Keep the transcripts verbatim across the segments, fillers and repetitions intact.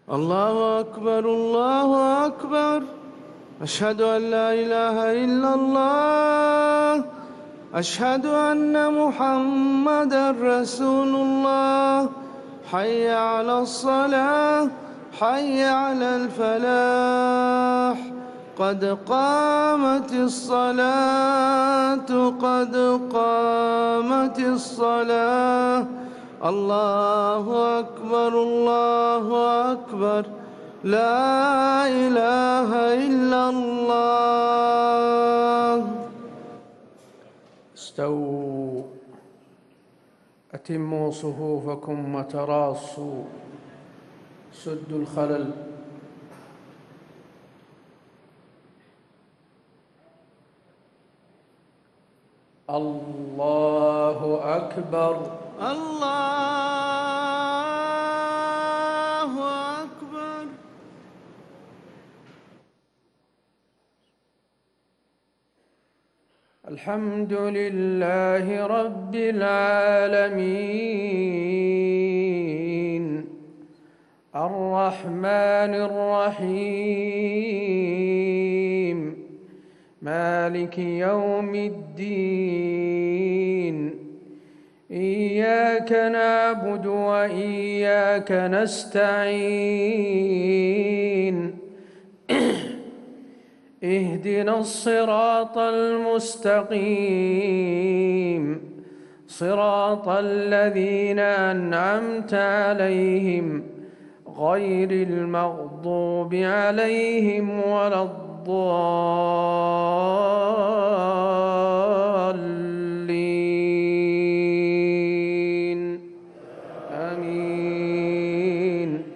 الله أكبر الله أكبر. أشهد أن لا إله إلا الله. أشهد أن محمدًا رسول الله. حي على الصلاة حي على الفلاح. قد قامت الصلاة قد قامت الصلاة. الله أكبر الله أكبر. لا إله إلا الله. استووا، أتموا صفوفكم وتراصوا، سدوا الخلل. الله أكبر الله أكبر. الحمد لله رب العالمين، الرحمن الرحيم، مالك يوم الدين. إياك نعبد وإياك نستعين. اهدنا الصراط المستقيم، صراط الذين أنعمت عليهم غير المغضوب عليهم ولا الضالين. آمين.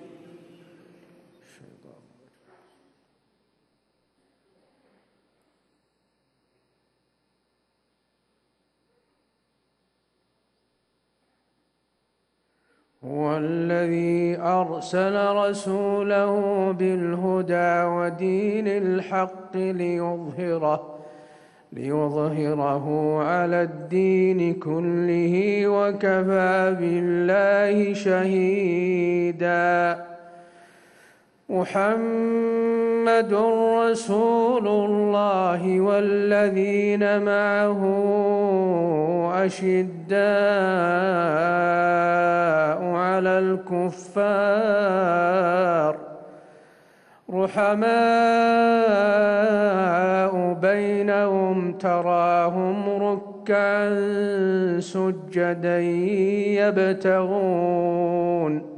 هو الذي أرسل رسوله بالهدى ودين الحق ليظهره ليظهره على الدين كله، وكفى بالله شهيدا. محمد رسول الله والذين معه أشداء على الكفار رحماء بينهم، تراهم ركعا سجدا يبتغون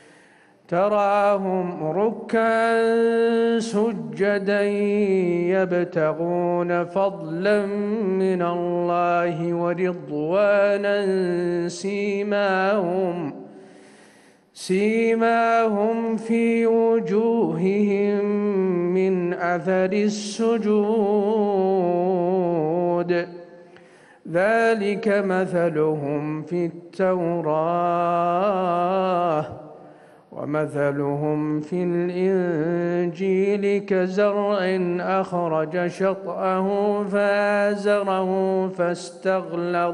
تراهم ركعا سجدا يبتغون فضلا من الله ورضوانا. سيماهم سيماهم في وجوههم من أثر السجود، ذلك مثلهم في التوراة ومثلهم في الإنجيل كزرع أخرج شطأه فآزره فاستغلظ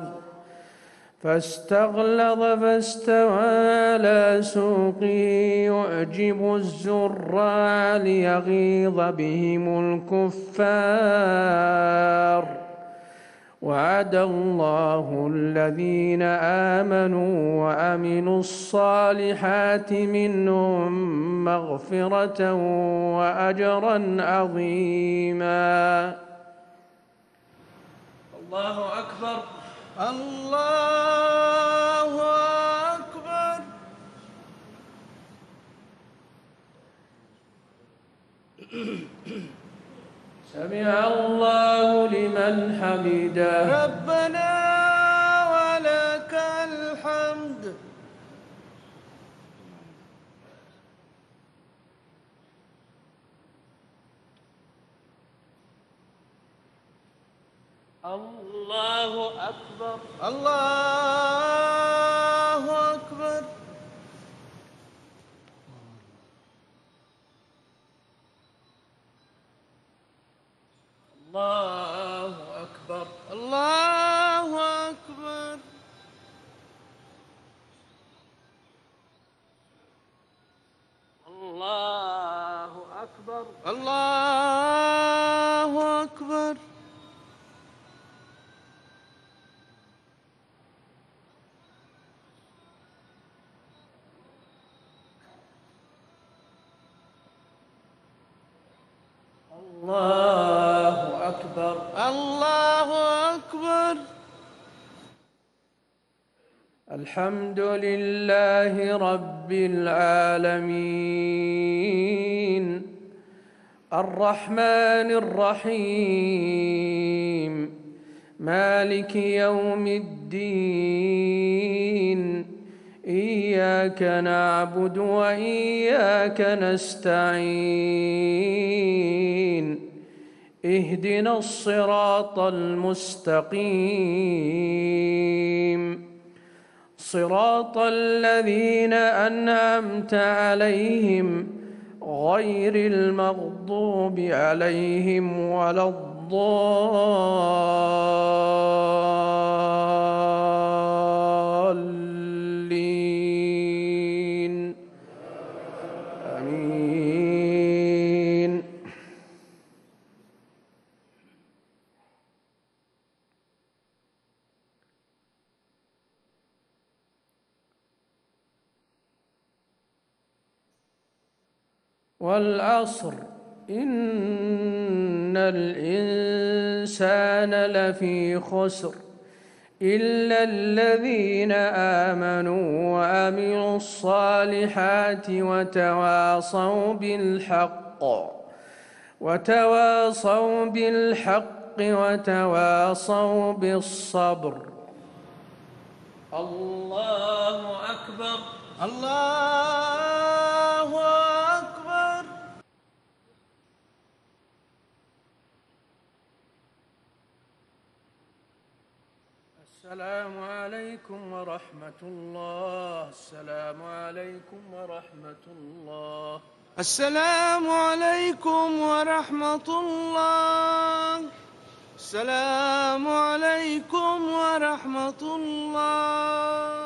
فاستغلظ فاستوى على سوقه يعجب الزراع ليغيظ بهم الكفار. وعد الله الذين آمنوا وعملوا الصالحات منهم مغفرة وأجرا عظيما. الله أكبر الله أكبر. سمع الله لمن حمده. ربنا ولك الحمد. الله أكبر الله أكبر. الله أكبر الله أكبر. الله أكبر. الله أكبر. الحمد لله رب العالمين الرحمن الرحيم مالك يوم الدين إياك نعبد وإياك نستعين اهدنا الصراط المستقيم صراط الذين أنعمت عليهم غير المغضوب عليهم ولا الضالين آمين. والعصر إن الإنسان لفي خسر إلا الذين آمنوا وعملوا الصالحات وتواصوا بالحق وتواصوا بالحق وتواصوا بالصبر. الله أكبر. الله أكبر. السلام عليكم ورحمة الله. السلام عليكم ورحمة الله. السلام عليكم ورحمة الله. السلام عليكم ورحمة الله.